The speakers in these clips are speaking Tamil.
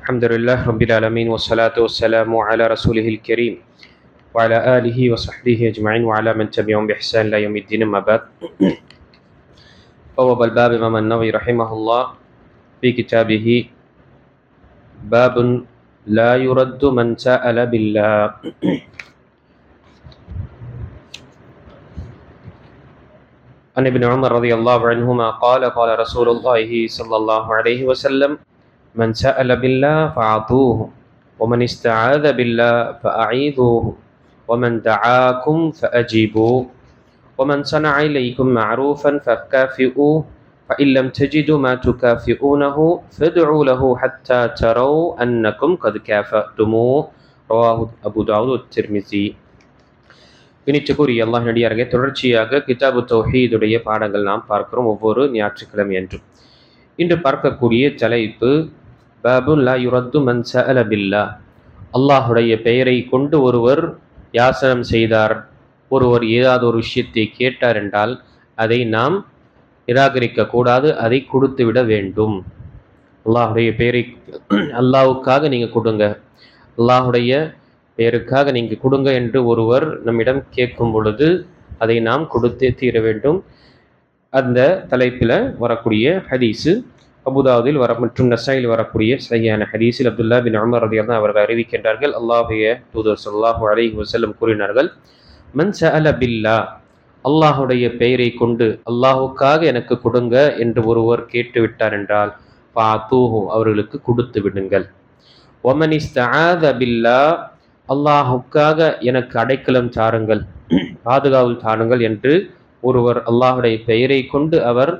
الحمد لله رب العالمين والصلاة والسلام على رسوله الكريم وعلى آله وصحبه أجمعين وعلى من تبعهم بإحسان إلى يوم الدين. أما بعد، بواب الباب إمام النووي رحمه الله في كتابه باب لا يرد من سأل بالله. عن ابن عمر رضي الله عنهما قال قال رسول الله صلى الله عليه وسلم: من سأل بالله فأعطوه، ومن استعاذ بالله فأعيذوه، ومن دعاكم فأجيبوا، ومن صنع إليكم معروفا فكافئوه، فإن لم تجدوا ما تكافئونه فادعوا له حتى تروا أنكم قد كافأتموه. رواه أبو داود الترمذي. பிணிச்சுக்குரிய அல்லாஹ் நடிகாரங்க, தொடர்ச்சியாக கிதாபு தௌஹீதுடைய பாடங்கள் நாம் பார்க்கிறோம் ஒவ்வொரு ஞாயிற்றுக்கிழமை என்றும். இன்று பார்க்கக்கூடிய தலைப்பு பாபுன் லா யுரத்து மன் சஅல பில்லாஹ். அல்லாஹுடைய பெயரை கொண்டு ஒருவர் யாசனம் செய்தார், ஒருவர் ஏதாவது ஒரு விஷயத்தை கேட்டார் என்றால் அதை நாம் நிராகரிக்க கூடாது, அதை கொடுத்து விட வேண்டும். அல்லாஹுடைய பெயரை அல்லாஹுக்காக நீங்கள் கொடுங்க, அல்லாஹுடைய பெயருக்காக நீங்கள் கொடுங்க என்று ஒருவர் நம்மிடம் கேட்கும் பொழுது அதை நாம் கொடுத்தே தீர வேண்டும். அந்த தலைப்பில் வரக்கூடிய ஹதீஸு அபுதாவுதில் மற்றும் நசாயில் வரக்கூடிய சரியான ஹதீஸில் அப்துல்லா பின் உமர் ரலியல்லாஹு அன்ஹு அவர்கள் அறிவிக்கின்றார்கள், அல்லாஹுடைய தூதர் ஸல்லல்லாஹு அலைஹி வஸல்லம் கூறினார்கள், மன் சஅல பில்லாஹ், அல்லாஹுடைய பெயரை கொண்டு அல்லாஹுக்காக எனக்கு கொடுங்க என்று ஒருவர் கேட்டுவிட்டார் என்றால் ஃபஅதூஹு, அவர்களுக்கு கொடுத்து விடுங்கள். வமன் இஸ்தஆத பில்லாஹ், அல்லாஹுக்காக எனக்கு அடைக்கலம் தாருங்கள், பாதுகாவல் தாருங்கள் என்று ஒருவர் அல்லாஹுடைய பெயரை கொண்டு அவர்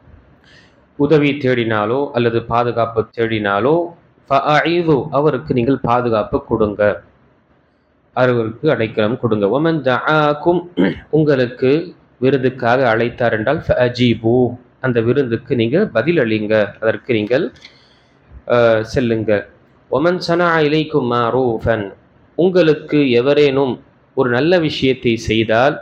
உதவி தேடினாலோ அல்லது பாதுகாப்பு தேடினாலோ ஃபஅஈது, அவருக்கு நீங்கள் பாதுகாப்பு கொடுங்க, அவருக்கு அடைக்கலம் கொடுங்க. வமன் தஆக்கும், உங்களுக்கு விருந்துக்காக அழைத்தார் என்றால் ஃபஅஜீபு, அந்த விருந்துக்கு நீங்கள் பதில் அளிங்க, அதற்கு நீங்கள் செல்லுங்க. வமன் சனஅ இலைக்கும் மஅரூஃபன், உங்களுக்கு எவரேனும் ஒரு நல்ல விஷயத்தை செய்தால்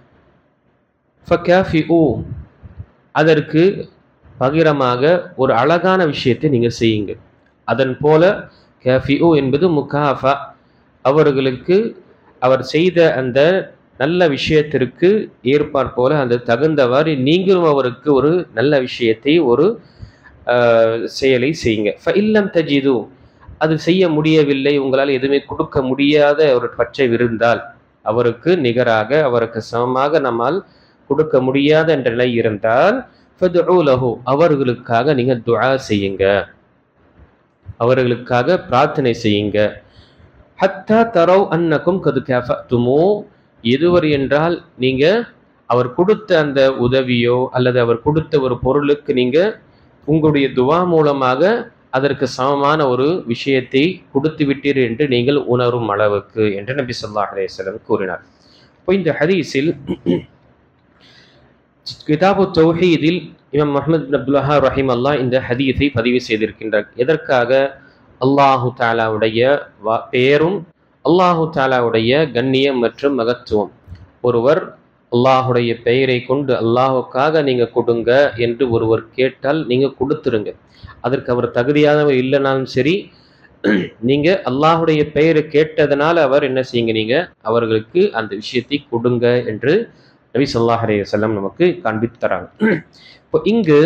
ஃபகாஃபிஉ, அதற்கு பகிரமாக ஒரு அழகான விஷயத்தை நீங்கள் செய்யுங்க. அதன் போல காஃபிஉ என்பது முகாஃபா, அவர்களுக்கு அவர் செய்த அந்த நல்ல விஷயத்திற்கு ஏற்பாற்போல அந்த தகுந்தவாறு நீங்களும் அவருக்கு ஒரு நல்ல விஷயத்தை ஒரு செயலை செய்யுங்க. ஃபஇல்லம் தஜிது, அது செய்ய முடியவில்லை, உங்களால் எதுவுமே கொடுக்க முடியாத ஒரு பற்றை இருந்தால், அவருக்கு நிகராக அவருக்கு சமமாக நம்மால் கொடுக்க முடியாத என்ற நிலை இருந்தால் ஃபதுஉ லஹு, அவர்களுக்காக நீங்கள் துஆ செய்யுங்க, அவர்களுக்காக பிரார்த்தனை செய்யுங்க. ஹத்தா தரவ் அன்னக்கும் கது கஃபஅதுமு, எதுவரை என்றால் நீங்கள் அவர் கொடுத்த அந்த உதவியோ அல்லது அவர் கொடுத்த ஒரு பொருளுக்கு நீங்கள் உங்களுடைய துஆ மூலமாக அதற்கு சமமான ஒரு விஷயத்தை கொடுத்து விட்டீர் என்று நீங்கள் உணரும் அளவுக்கு என்று நபி ஸல்லல்லாஹு அலைஹி வஸல்லம் கூறினார். இப்போ இந்த ஹதீஸில் கிதாபு தௌஹீதில் இமாம் முஹம்மது பின் அப்துல் வஹ்ஹாப் ரஹிமஹுல்லாஹ் இந்த ஹதீஸை பதிவு செய்திருக்கின்றார். எதற்காக? அல்லாஹு தஆலாவுடைய பெயரும் அல்லாஹு தஆலாவுடைய கண்ணியம் மற்றும் மகத்துவம். ஒருவர் அல்லாஹுடைய பெயரை கொண்டு அல்லாஹுக்காக நீங்கள் கொடுங்க என்று ஒருவர் கேட்டால் நீங்கள் கொடுத்துருங்க. அதற்கு அவர் தகுதியானவர் இல்லைனாலும் சரி, நீங்கள் அல்லாஹுடைய பெயரை கேட்டதனால் அவர் என்ன செய்யுங்க, நீங்கள் அவர்களுக்கு அந்த விஷயத்தை கொடுங்க என்று நபி ஸல்லல்லாஹு அலைஹி வஸல்லம் நமக்கு காண்பித்து தராங்க. இப்போ இங்கு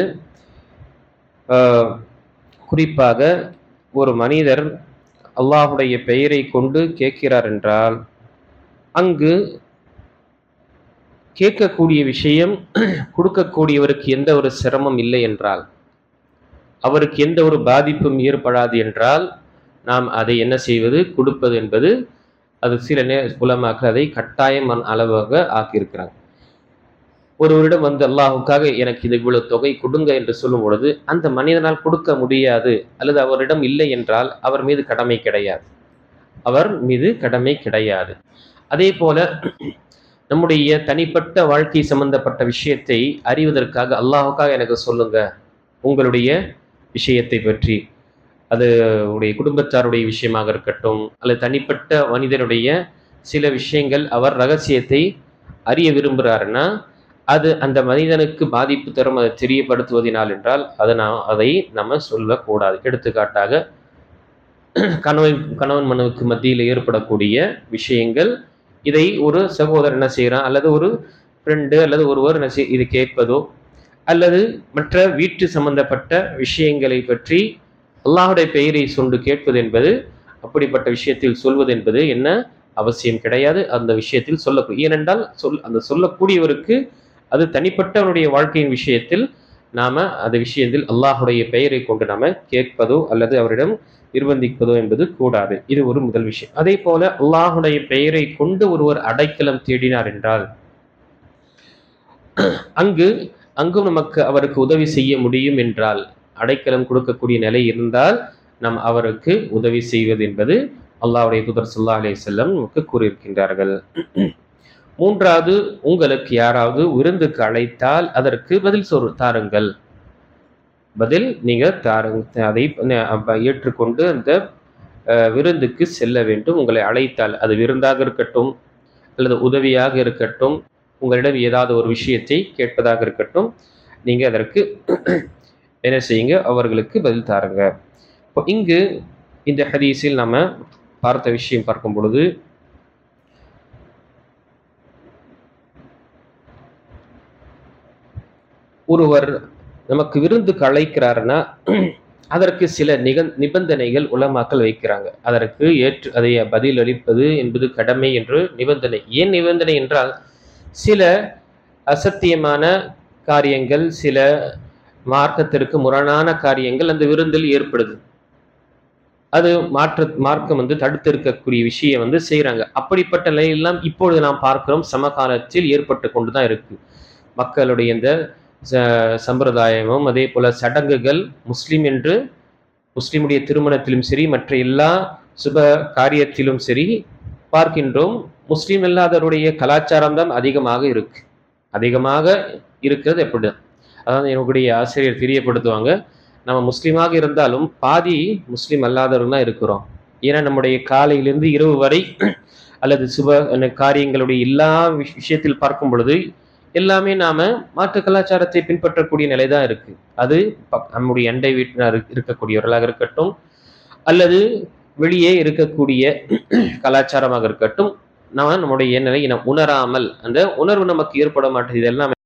குறிப்பாக ஒரு மனிதர் அல்லாஹுடைய பெயரை கொண்டு கேட்கிறார் என்றால் அங்கு கேட்கக்கூடிய விஷயம் கொடுக்கக்கூடியவருக்கு எந்த ஒரு சிரமம் இல்லை என்றால், அவருக்கு எந்த ஒரு பாதிப்பும் ஏற்படாது என்றால் நாம் அதை என்ன செய்வது, கொடுப்பது என்பது அது சில உலமாக்கள் அதை கட்டாயம் அளவாக ஆக்கியிருக்கிறாங்க. ஒருவரிடம் வந்து அல்லாஹுக்காக எனக்கு இது இவ்வளவு தொகை கொடுங்க என்று சொல்லும் பொழுது அந்த மனிதனால் கொடுக்க முடியாது அல்லது அவரிடம் இல்லை என்றால் அவர் மீது கடமை கிடையாது, அவர் மீது கடமை கிடையாது. அதே போல நம்முடைய தனிப்பட்ட வாழ்க்கை சம்பந்தப்பட்ட விஷயத்தை அறிவதற்காக அல்லாஹுக்காக எனக்கு சொல்லுங்க உங்களுடைய விஷயத்தை பற்றி, அது உடைய குடும்பத்தாருடைய விஷயமாக இருக்கட்டும் அல்லது தனிப்பட்ட மனிதனுடைய சில விஷயங்கள் அவர் ரகசியத்தை அறிய விரும்புகிறாருன்னா அது அந்த மனிதனுக்கு பாதிப்பு தரும், அதை தெரியப்படுத்துவதனால் என்றால் அதை நம்ம சொல்லக்கூடாது. எடுத்துக்காட்டாக கணவன் மனைவிக்கு மத்தியில் ஏற்படக்கூடிய விஷயங்கள், இதை ஒரு சகோதரர் என்ன செய்யறான், அல்லது ஒரு ஃப்ரெண்டு அல்லது ஒருவர் என்ன இது கேட்பதோ, அல்லது மற்ற வீட்டு சம்பந்தப்பட்ட விஷயங்களை பற்றி அல்லாஹுடைய பெயரை சொண்டு கேட்பது என்பது, அப்படிப்பட்ட விஷயத்தில் சொல்வது என்பது என்ன அவசியம் கிடையாது. அந்த விஷயத்தில் சொல்லக்கூடிய, ஏனென்றால் அந்த சொல்லக்கூடியவருக்கு அது தனிப்பட்டவனுடைய வாழ்க்கையின் விஷயத்தில் நாம அந்த விஷயத்தில் அல்லாஹுடைய பெயரை கொண்டு நாம கேட்பதோ அல்லது அவரிடம் நிர்பந்திப்பதோ என்பது கூடாது. இது ஒரு முதல் விஷயம். அதே போல அல்லாஹுடைய பெயரை கொண்டு ஒருவர் அடைக்கலம் தேடினார் என்றால், அங்கும் நமக்கு அவருக்கு உதவி செய்ய முடியும் என்றால், அடைக்கலம் கொடுக்கக்கூடிய நிலை இருந்தால் நாம் அவருக்கு உதவி செய்வது என்பது அல்லாஹ்வுடைய தூதர் ஸல்லல்லாஹு அலைஹி வஸல்லம் நமக்கு கூறியிருக்கின்றார்கள். மூன்றாவது, உங்களுக்கு யாராவது விருந்துக்கு அழைத்தால் அதற்கு பதில் தாருங்கள். பதில் நீங்க தாருங்க. அதை ஏற்றுக்கொண்டு அந்த விருந்துக்கு செல்ல வேண்டும். உங்களை அழைத்தால் அது விருந்தாக இருக்கட்டும் அல்லது உதவியாக இருக்கட்டும், உங்களிடம் ஏதாவது ஒரு விஷயத்தை கேட்பதாக இருக்கட்டும், நீங்க அதற்கு என்ன செய்யுங்க, அவர்களுக்கு பதில் தாருங்க. இப்போ இங்கு இந்த ஹதீஸில் நம்ம பார்த்த விஷயம் பார்க்கும் பொழுது, ஒருவர் நமக்கு விருந்துக்கு அழைக்கிறாருன்னா அதற்கு சில நிபந்தனைகள் உலமாக்கள் வைக்கிறாங்க. அதற்கு அதை பதில் அளிப்பது என்பது கடமை என்று நிபந்தனை. ஏன் நிபந்தனை என்றால், சில அசத்தியமான காரியங்கள், சில மார்க்கத்திற்கு முரணான காரியங்கள் அந்த விருந்தில் ஏற்படுது. அது மார்க்கம் தடுத்து இருக்கக்கூடிய விஷயம் செய்யறாங்க. அப்படிப்பட்ட நிலையெல்லாம் இப்பொழுது நாம் பார்க்கிறோம், சமகாலத்தில் ஏற்பட்டு கொண்டுதான் இருக்கு. மக்களுடைய இந்த சம்பிரதாயமும் அதே போல சடங்குகள், முஸ்லிமுடைய திருமணத்திலும் சரி, மற்ற எல்லா சுப காரியத்திலும் சரி பார்க்கின்றோம், முஸ்லிம் அல்லாதவருடைய கலாச்சாரம் தான் அதிகமாக இருக்கிறது. எப்படிதான், அதாவது என்னுடைய ஆசிரியர் தெரியப்படுத்துவாங்க, நம்ம முஸ்லீமாக இருந்தாலும் பாதி முஸ்லீம் அல்லாதவர்கள் தான் இருக்கிறோம். ஏன்னா நம்முடைய காலையிலிருந்து இரவு வரை அல்லது சுப காரியங்களுடைய எல்லா விஷயத்தில் பார்க்கும் பொழுது எல்லாமே நாம மாற்று கலாச்சாரத்தை பின்பற்றக்கூடிய நிலைதான் இருக்கு. அது நம்முடைய அண்டை வீட்டினர் இருக்கக்கூடியவர்களாக இருக்கட்டும் அல்லது வெளியே இருக்கக்கூடிய கலாச்சாரமாக இருக்கட்டும், நம்முடைய நிலையை உணராமல் அந்த உணர்வு நமக்கு ஏற்பட மாட்டேது. இதெல்லாம்